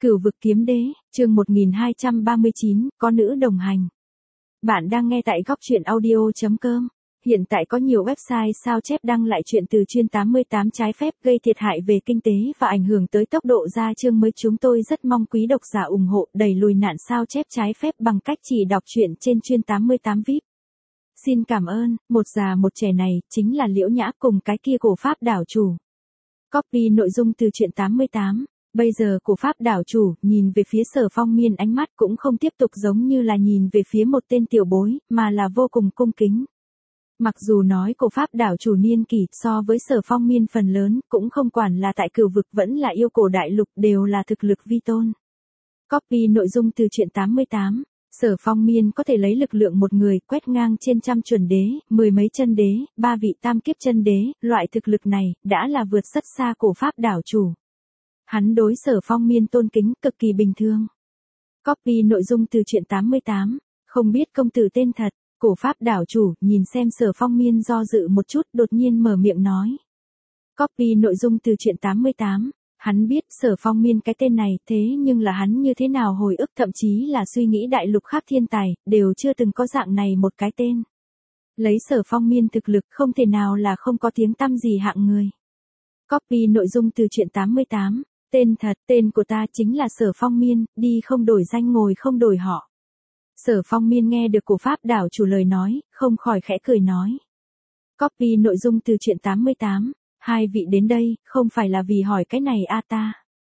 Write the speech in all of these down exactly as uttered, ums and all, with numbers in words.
Cửu vực kiếm đế, chương một nghìn hai trăm ba mươi chín, có nữ đồng hành. Bạn đang nghe tại góc truyện audio chấm com. Hiện tại có nhiều website sao chép đăng lại chuyện từ chuyên tám mươi tám trái phép gây thiệt hại về kinh tế và ảnh hưởng tới tốc độ ra chương mới. Chúng tôi rất mong quý độc giả ủng hộ đẩy lùi nạn sao chép trái phép bằng cách chỉ đọc truyện trên chuyên tám mươi tám vi ai pi. Xin cảm ơn. Một già một trẻ này chính là Liễu Nhã cùng cái kia cổ pháp đảo chủ. Copy nội dung từ truyện tám mươi tám. Bây giờ cổ pháp đảo chủ nhìn về phía Sở Phong Miên, ánh mắt cũng không tiếp tục giống như là nhìn về phía một tên tiểu bối, mà là vô cùng cung kính. Mặc dù nói cổ pháp đảo chủ niên kỷ so với Sở Phong Miên phần lớn, cũng không quản là tại cửu vực vẫn là yêu cổ đại lục đều là thực lực vi tôn. Copy nội dung từ truyện tám mươi tám. Sở Phong Miên có thể lấy lực lượng một người quét ngang trên trăm chuẩn đế, mười mấy chân đế, ba vị tam kiếp chân đế, loại thực lực này đã là vượt rất xa cổ pháp đảo chủ. Hắn đối Sở Phong Miên tôn kính cực kỳ bình thường. Copy nội dung từ truyện tám mươi tám. Không biết công tử tên thật. Cổ pháp đảo chủ nhìn xem Sở Phong Miên do dự một chút, đột nhiên mở miệng nói. Copy nội dung từ truyện tám mươi tám. Hắn biết Sở Phong Miên cái tên này, thế nhưng là hắn như thế nào hồi ức, thậm chí là suy nghĩ đại lục khắp thiên tài, đều chưa từng có dạng này một cái tên. Lấy Sở Phong Miên thực lực không thể nào là không có tiếng tăm gì hạng người. Copy nội dung từ truyện tám mươi tám. Tên thật, tên của ta chính là Sở Phong Miên, đi không đổi danh ngồi không đổi họ. Sở Phong Miên nghe được cổ pháp đảo chủ lời nói, không khỏi khẽ cười nói. Copy nội dung từ truyện tám mươi tám. Hai vị đến đây, không phải là vì hỏi cái này a à ta.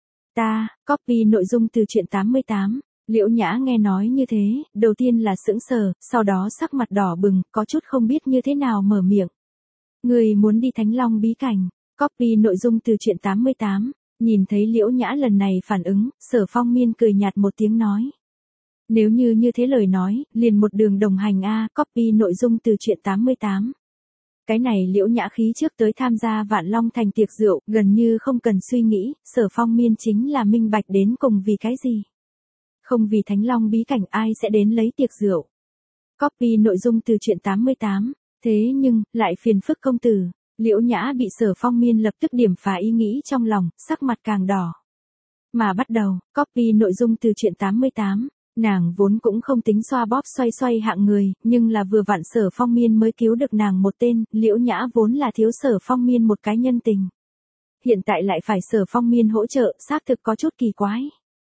Ta, copy nội dung từ truyện tám mươi tám. Liễu Nhã nghe nói như thế, đầu tiên là sững sờ, sau đó sắc mặt đỏ bừng, có chút không biết như thế nào mở miệng. Người muốn đi Thánh Long bí cảnh. Copy nội dung từ truyện tám mươi tám. Nhìn thấy Liễu Nhã lần này phản ứng, Sở Phong Miên cười nhạt một tiếng nói. Nếu như như thế lời nói, liền một đường đồng hành a. Copy nội dung từ truyện tám mươi tám. Cái này Liễu Nhã khí trước tới tham gia Vạn Long Thành tiệc rượu, gần như không cần suy nghĩ, Sở Phong Miên chính là minh bạch đến cùng vì cái gì. Không vì Thánh Long bí cảnh ai sẽ đến lấy tiệc rượu. Copy nội dung từ truyện tám mươi tám. Thế nhưng, lại phiền phức công tử. Liễu Nhã bị Sở Phong Miên lập tức điểm phá ý nghĩ trong lòng, sắc mặt càng đỏ. Mà bắt đầu, copy nội dung từ truyện tám mươi tám. Nàng vốn cũng không tính xoa bóp xoay xoay hạng người, nhưng là vừa vặn Sở Phong Miên mới cứu được nàng một tên, Liễu Nhã vốn là thiếu Sở Phong Miên một cái nhân tình. Hiện tại lại phải Sở Phong Miên hỗ trợ, xác thực có chút kỳ quái.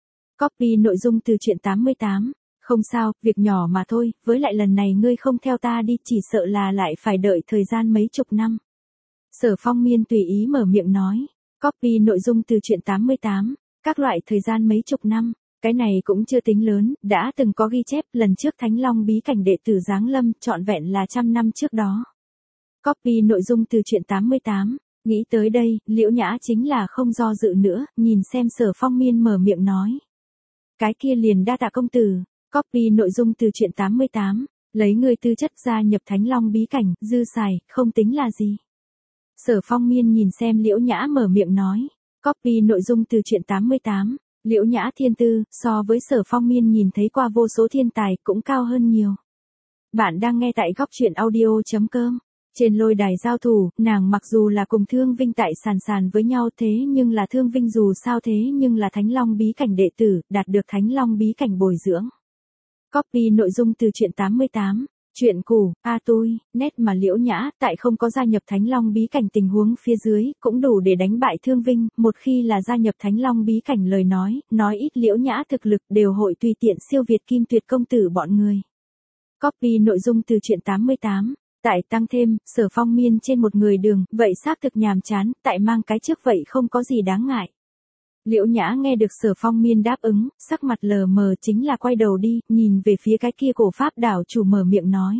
Copy nội dung từ truyện tám mươi tám. Không sao, việc nhỏ mà thôi, với lại lần này ngươi không theo ta đi, chỉ sợ là lại phải đợi thời gian mấy chục năm. Sở Phong Miên tùy ý mở miệng nói. Copy nội dung từ truyện tám mươi tám. Các loại thời gian mấy chục năm. Cái này cũng chưa tính lớn, đã từng có ghi chép lần trước Thánh Long bí cảnh đệ tử giáng lâm, trọn vẹn là trăm năm trước đó. Copy nội dung từ truyện tám mươi tám. Nghĩ tới đây, Liễu Nhã chính là không do dự nữa, nhìn xem Sở Phong Miên mở miệng nói. Cái kia liền đa tạ công tử. Copy nội dung từ truyện tám mươi tám. Lấy người tư chất gia nhập Thánh Long bí cảnh, dư xài, không tính là gì. Sở Phong Miên nhìn xem Liễu Nhã mở miệng nói. Copy nội dung từ truyện tám mươi tám. Liễu Nhã thiên tư, so với Sở Phong Miên nhìn thấy qua vô số thiên tài, cũng cao hơn nhiều. Bạn đang nghe tại góc truyện audio chấm com. Trên lôi đài giao thủ, nàng mặc dù là cùng Thương Vinh tại sàn sàn với nhau, thế nhưng là Thương Vinh dù sao thế nhưng là Thánh Long bí cảnh đệ tử, đạt được Thánh Long bí cảnh bồi dưỡng. Copy nội dung từ truyện tám mươi tám. Chuyện cũ, a tôi, nét mà Liễu Nhã, tại không có gia nhập Thánh Long bí cảnh tình huống phía dưới, cũng đủ để đánh bại Thương Vinh, một khi là gia nhập Thánh Long bí cảnh lời nói, nói ít Liễu Nhã thực lực đều hội tùy tiện siêu việt Kim Tuyệt công tử bọn người. Copy nội dung từ truyện tám mươi tám. Tại tăng thêm, Sở Phong Miên trên một người đường, vậy xác thực nhàm chán, tại mang cái trước vậy không có gì đáng ngại. Liễu Nhã nghe được Sở Phong Miên đáp ứng, sắc mặt lờ mờ chính là quay đầu đi, nhìn về phía cái kia cổ pháp đảo chủ mở miệng nói.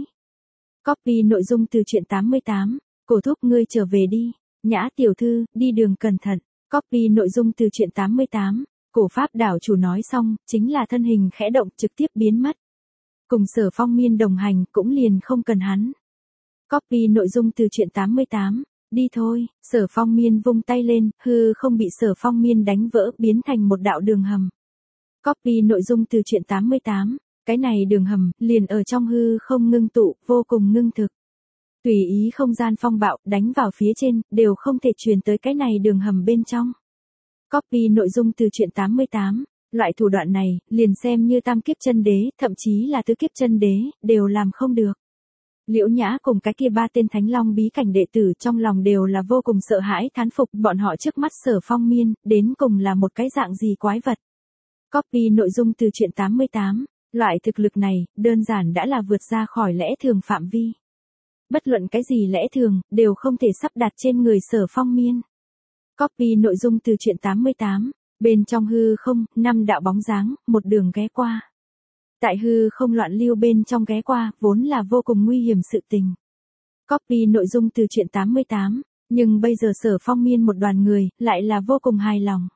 Copy nội dung từ truyện tám mươi tám. Cổ thúc ngươi trở về đi. Nhã tiểu thư, đi đường cẩn thận. Copy nội dung từ truyện tám mươi tám. Cổ pháp đảo chủ nói xong, chính là thân hình khẽ động trực tiếp biến mất. Cùng Sở Phong Miên đồng hành cũng liền không cần hắn. Copy nội dung từ truyện tám mươi tám. Đi thôi. Sở Phong Miên vung tay lên, hư không bị Sở Phong Miên đánh vỡ, biến thành một đạo đường hầm. Copy nội dung từ truyện tám mươi tám. Cái này đường hầm, liền ở trong hư không ngưng tụ, vô cùng ngưng thực. Tùy ý không gian phong bạo, đánh vào phía trên, đều không thể truyền tới cái này đường hầm bên trong. Copy nội dung từ truyện tám mươi tám. Loại thủ đoạn này, liền xem như tam kiếp chân đế, thậm chí là tứ kiếp chân đế, đều làm không được. Liễu Nhã cùng cái kia ba tên Thánh Long bí cảnh đệ tử trong lòng đều là vô cùng sợ hãi thán phục bọn họ trước mắt Sở Phong Miên, đến cùng là một cái dạng gì quái vật. Copy nội dung từ truyện tám mươi tám, loại thực lực này, đơn giản đã là vượt ra khỏi lẽ thường phạm vi. Bất luận cái gì lẽ thường, đều không thể sắp đặt trên người Sở Phong Miên. Copy nội dung từ truyện tám mươi tám, bên trong hư không, năm đạo bóng dáng, một đường ghé qua. Tại hư không loạn lưu bên trong ghé qua, vốn là vô cùng nguy hiểm sự tình. Copy nội dung từ truyện tám mươi tám, nhưng bây giờ Sở Phong Miên một đoàn người, lại là vô cùng hài lòng.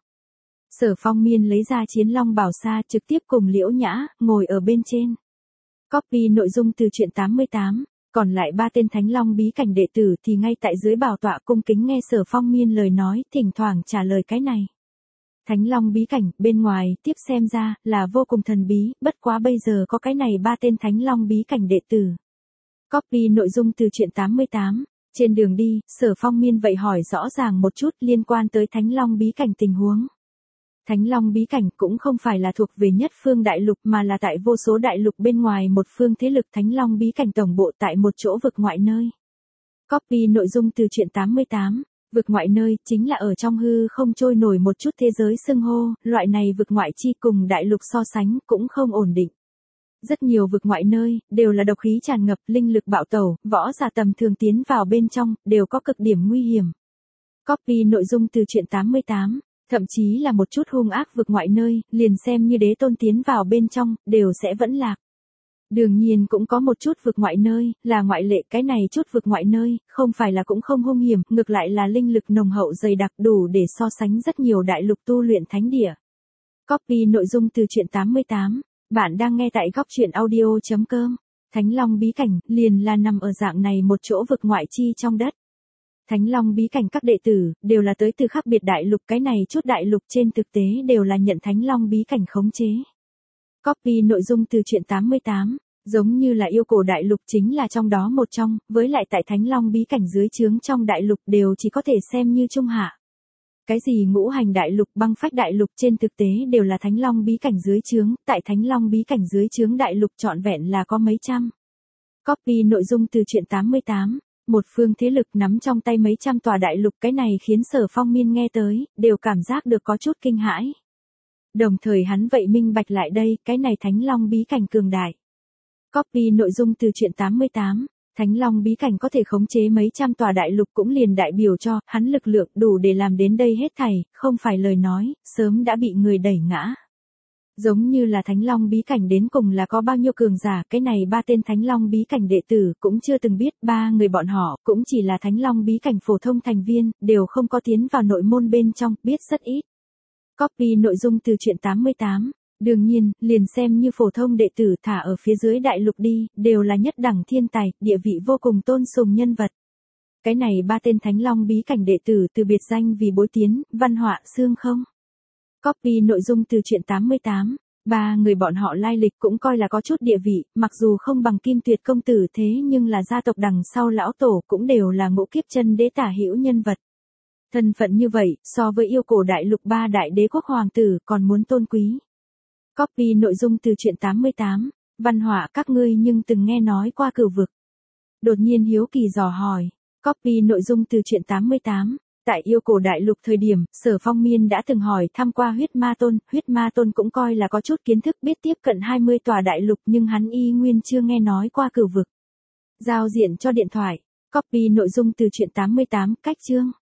Sở Phong Miên lấy ra Chiến Long Bảo Sa trực tiếp cùng Liễu Nhã, ngồi ở bên trên. Copy nội dung từ truyện tám mươi tám, còn lại ba tên Thánh Long bí cảnh đệ tử thì ngay tại dưới bảo tọa cung kính nghe Sở Phong Miên lời nói, thỉnh thoảng trả lời cái này. Thánh Long bí cảnh, bên ngoài, tiếp xem ra, là vô cùng thần bí, bất quá bây giờ có cái này ba tên Thánh Long bí cảnh đệ tử. Copy nội dung từ truyện tám mươi tám, trên đường đi, Sở Phong Miên vậy hỏi rõ ràng một chút liên quan tới Thánh Long bí cảnh tình huống. Thánh Long bí cảnh cũng không phải là thuộc về nhất phương đại lục mà là tại vô số đại lục bên ngoài một phương thế lực Thánh Long bí cảnh tổng bộ tại một chỗ vực ngoại nơi. Copy nội dung từ truyện tám mươi tám. Vực ngoại nơi, chính là ở trong hư không trôi nổi một chút thế giới xưng hô, loại này vực ngoại chi cùng đại lục so sánh cũng không ổn định. Rất nhiều vực ngoại nơi, đều là độc khí tràn ngập, linh lực bạo tẩu, võ giả tầm thường tiến vào bên trong, đều có cực điểm nguy hiểm. Copy nội dung từ truyện tám mươi tám, thậm chí là một chút hung ác vực ngoại nơi, liền xem như đế tôn tiến vào bên trong, đều sẽ vẫn lạc. Đương nhiên cũng có một chút vực ngoại nơi, là ngoại lệ, cái này chút vực ngoại nơi, không phải là cũng không hung hiểm, ngược lại là linh lực nồng hậu dày đặc đủ để so sánh rất nhiều đại lục tu luyện thánh địa. Copy nội dung từ truyện tám mươi tám, bạn đang nghe tại góc truyện audio chấm com. Thánh Long bí cảnh, liền là nằm ở dạng này một chỗ vực ngoại chi trong đất. Thánh Long bí cảnh các đệ tử, đều là tới từ khác biệt đại lục, cái này chút đại lục trên thực tế đều là nhận Thánh Long bí cảnh khống chế. Copy nội dung từ truyện tám mươi tám, giống như là yêu cổ đại lục chính là trong đó một trong, với lại tại Thánh Long bí cảnh dưới trướng trong đại lục đều chỉ có thể xem như trung hạ. Cái gì ngũ hành đại lục, băng phách đại lục trên thực tế đều là Thánh Long bí cảnh dưới trướng, tại Thánh Long bí cảnh dưới trướng đại lục trọn vẹn là có mấy trăm. Copy nội dung từ truyện tám mươi tám, một phương thế lực nắm trong tay mấy trăm tòa đại lục, cái này khiến Sở Phong Miên nghe tới, đều cảm giác được có chút kinh hãi. Đồng thời hắn vậy minh bạch lại đây, cái này Thánh Long bí cảnh cường đại. Copy nội dung từ truyện tám mươi tám, Thánh Long bí cảnh có thể khống chế mấy trăm tòa đại lục cũng liền đại biểu cho, hắn lực lượng đủ để làm đến đây hết thảy, không phải lời nói, sớm đã bị người đẩy ngã. Giống như là Thánh Long bí cảnh đến cùng là có bao nhiêu cường giả, cái này ba tên Thánh Long bí cảnh đệ tử cũng chưa từng biết, ba người bọn họ cũng chỉ là Thánh Long bí cảnh phổ thông thành viên, đều không có tiến vào nội môn bên trong, biết rất ít. Copy nội dung từ truyện tám mươi tám, đương nhiên, liền xem như phổ thông đệ tử thả ở phía dưới đại lục đi, đều là nhất đẳng thiên tài, địa vị vô cùng tôn sùng nhân vật. Cái này ba tên Thánh Long bí cảnh đệ tử từ biệt danh vì bối tiến, văn họa, xương không. Copy nội dung từ truyện tám mươi tám, ba người bọn họ lai lịch cũng coi là có chút địa vị, mặc dù không bằng Kim Tuyệt công tử thế nhưng là gia tộc đằng sau lão tổ cũng đều là ngũ kiếp chân đế tả hữu nhân vật. Thân phận như vậy, so với yêu cổ đại lục ba đại đế quốc hoàng tử còn muốn tôn quý. Copy nội dung từ truyện tám mươi tám, văn họa các ngươi nhưng từng nghe nói qua cửu vực. Đột nhiên hiếu kỳ dò hỏi. Copy nội dung từ truyện tám mươi tám, tại yêu cổ đại lục thời điểm, Sở Phong Miên đã từng hỏi thăm qua huyết ma tôn, huyết ma tôn cũng coi là có chút kiến thức biết tiếp cận hai mươi tòa đại lục nhưng hắn y nguyên chưa nghe nói qua cửu vực. Giao diện cho điện thoại. Copy nội dung từ truyện tám mươi tám, cách chương.